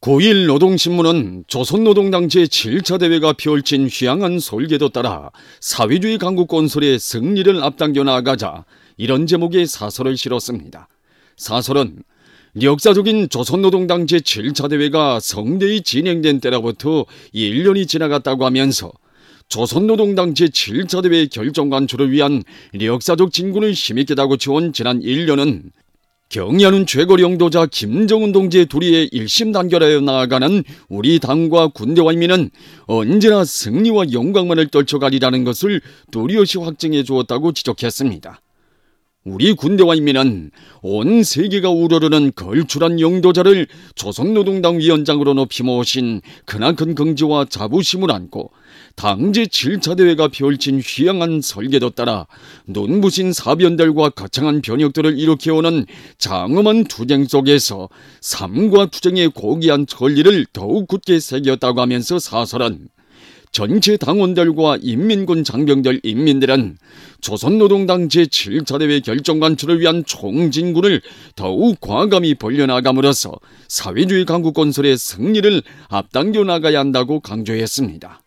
9일 노동신문은 조선노동당 제7차 대회가 펼친 휘황한 설계도 따라 사회주의 강국 건설의 승리를 앞당겨 나가자 이런 제목의 사설을 실었습니다. 사설은 역사적인 조선노동당 제7차 대회가 성대히 진행된 때로부터 1년이 지나갔다고 하면서 조선노동당 제7차 대회 결정 간주를 위한 역사적 진군을 힘있게 다그쳐온 지난 1년은 경의하는 최고領導자 김정은 동지의 도리에 일심단결하여 나아가는 우리 당과 군대와 인민은 언제나 승리와 영광만을 떨쳐가리라는 것을 뚜렷이 확증해 주었다고 지적했습니다. 우리 군대와 인민은 온 세계가 우러르는 걸출한 영도자를 조선노동당 위원장으로 높이 모신 크나큰 긍지와 자부심을 안고 당 제7차 대회가 펼친 휘황한 설계도 따라 눈부신 사변들과 거창한 변혁들을 일으켜오는 장엄한 투쟁 속에서 삶과 투쟁의 고귀한 천리를 더욱 굳게 새겼다고 하면서 사설은 전체 당원들과 인민군 장병들 인민들은 조선노동당 제7차 대회 결정 간주를 위한 총진군을 더욱 과감히 벌려나감으로써 사회주의 강국 건설의 승리를 앞당겨 나가야 한다고 강조했습니다.